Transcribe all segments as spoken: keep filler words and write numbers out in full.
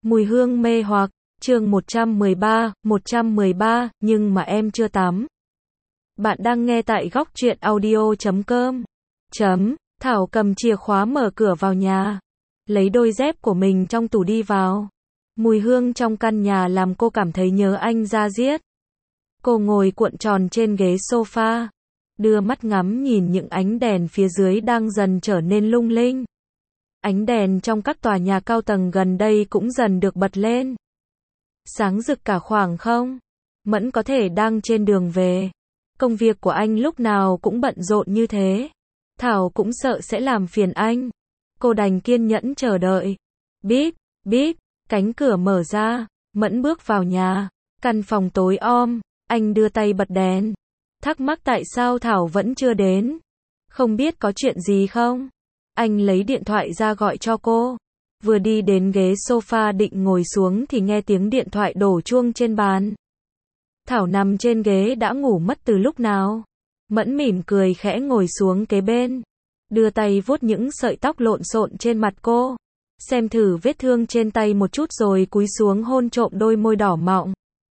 Mùi hương mê hoặc, chương một trăm mười ba, một trăm mười ba, nhưng mà em chưa tắm. Bạn đang nghe tại góc truyện audio chấm com. Chấm, Thảo cầm chìa khóa mở cửa vào nhà. Lấy đôi dép của mình trong tủ đi vào. Mùi hương trong căn nhà làm cô cảm thấy nhớ anh da diết. Cô ngồi cuộn tròn trên ghế sofa. Đưa mắt ngắm nhìn những ánh đèn phía dưới đang dần trở nên lung linh. Ánh đèn trong các tòa nhà cao tầng gần đây cũng dần được bật lên. Sáng rực cả khoảng không? Mẫn có thể đang trên đường về. Công việc của anh lúc nào cũng bận rộn như thế. Thảo cũng sợ sẽ làm phiền anh. Cô đành kiên nhẫn chờ đợi. Bíp, bíp, cánh cửa mở ra. Mẫn bước vào nhà. Căn phòng tối om. Anh đưa tay bật đèn. Thắc mắc tại sao Thảo vẫn chưa đến. Không biết có chuyện gì không? Anh lấy điện thoại ra gọi cho cô. Vừa đi đến ghế sofa định ngồi xuống thì nghe tiếng điện thoại đổ chuông trên bàn. Thảo nằm trên ghế đã ngủ mất từ lúc nào. Mẫn mỉm cười khẽ ngồi xuống kế bên. Đưa tay vuốt những sợi tóc lộn xộn trên mặt cô. Xem thử vết thương trên tay một chút rồi cúi xuống hôn trộm đôi môi đỏ mọng.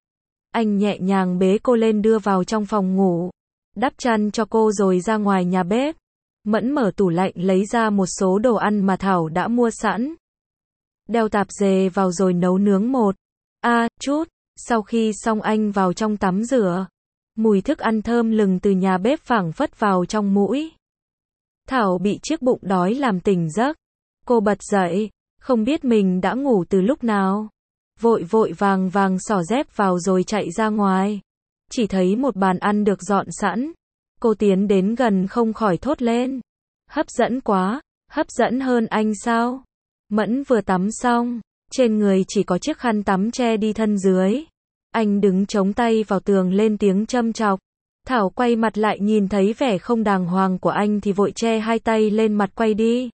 Anh nhẹ nhàng bế cô lên đưa vào trong phòng ngủ. Đắp chăn cho cô rồi ra ngoài nhà bếp. Mẫn mở tủ lạnh lấy ra một số đồ ăn mà Thảo đã mua sẵn. Đeo tạp dề vào rồi nấu nướng một. À, chút. Sau khi xong anh vào trong tắm rửa. Mùi thức ăn thơm lừng từ nhà bếp phảng phất vào trong mũi. Thảo bị chiếc bụng đói làm tỉnh giấc. Cô bật dậy. Không biết mình đã ngủ từ lúc nào. Vội vội vàng vàng xỏ dép vào rồi chạy ra ngoài. Chỉ thấy một bàn ăn được dọn sẵn. Cô tiến đến gần không khỏi thốt lên. Hấp dẫn quá, hấp dẫn hơn anh sao? Mẫn vừa tắm xong, trên người chỉ có chiếc khăn tắm che đi thân dưới. Anh đứng chống tay vào tường lên tiếng châm chọc. Thảo quay mặt lại nhìn thấy vẻ không đàng hoàng của anh thì vội che hai tay lên mặt quay đi.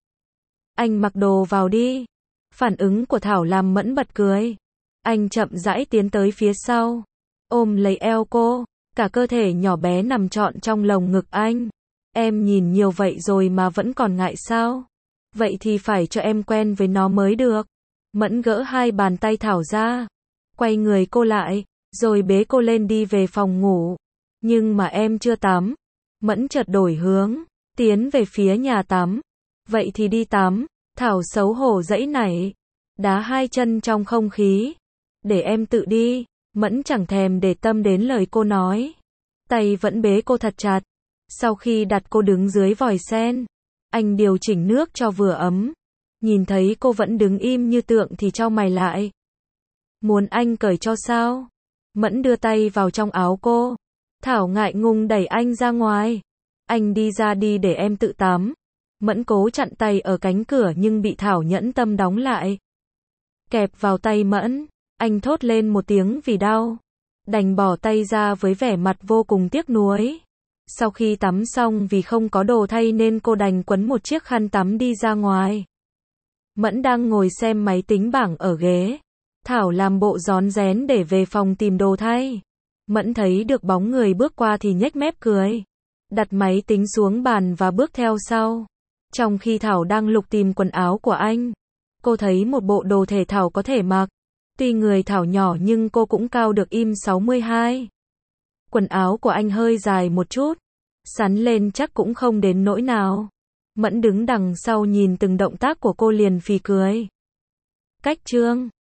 Anh mặc đồ vào đi. Phản ứng của Thảo làm Mẫn bật cười. Anh chậm rãi tiến tới phía sau, ôm lấy eo cô. Cả cơ thể nhỏ bé nằm trọn trong lồng ngực anh. Em nhìn nhiều vậy rồi mà vẫn còn ngại sao? Vậy thì phải cho em quen với nó mới được. Mẫn gỡ hai bàn tay Thảo ra. Quay người cô lại. Rồi bế cô lên đi về phòng ngủ. Nhưng mà em chưa tắm. Mẫn chợt đổi hướng. Tiến về phía nhà tắm. Vậy thì đi tắm. Thảo xấu hổ giãy nảy. Đá hai chân trong không khí. Để em tự đi. Mẫn chẳng thèm để tâm đến lời cô nói. Tay vẫn bế cô thật chặt. Sau khi đặt cô đứng dưới vòi sen, anh điều chỉnh nước cho vừa ấm. Nhìn thấy cô vẫn đứng im như tượng thì chau mày lại. Muốn anh cởi cho sao? Mẫn đưa tay vào trong áo cô. Thảo ngại ngùng đẩy anh ra ngoài. Anh đi ra đi để em tự tắm. Mẫn cố chặn tay ở cánh cửa nhưng bị Thảo nhẫn tâm đóng lại. Kẹp vào tay Mẫn. Anh thốt lên một tiếng vì đau. Đành bỏ tay ra với vẻ mặt vô cùng tiếc nuối. Sau khi tắm xong vì không có đồ thay nên cô đành quấn một chiếc khăn tắm đi ra ngoài. Mẫn đang ngồi xem máy tính bảng ở ghế. Thảo làm bộ rón rén để về phòng tìm đồ thay. Mẫn thấy được bóng người bước qua thì nhếch mép cười. Đặt máy tính xuống bàn và bước theo sau. Trong khi Thảo đang lục tìm quần áo của anh, cô thấy một bộ đồ thể thao có thể mặc. Tuy người Thảo nhỏ nhưng cô cũng cao được im sáu mươi hai. Quần áo của anh hơi dài một chút. Sắn lên chắc cũng không đến nỗi nào. Mẫn đứng đằng sau nhìn từng động tác của cô liền phì cười. Cách chương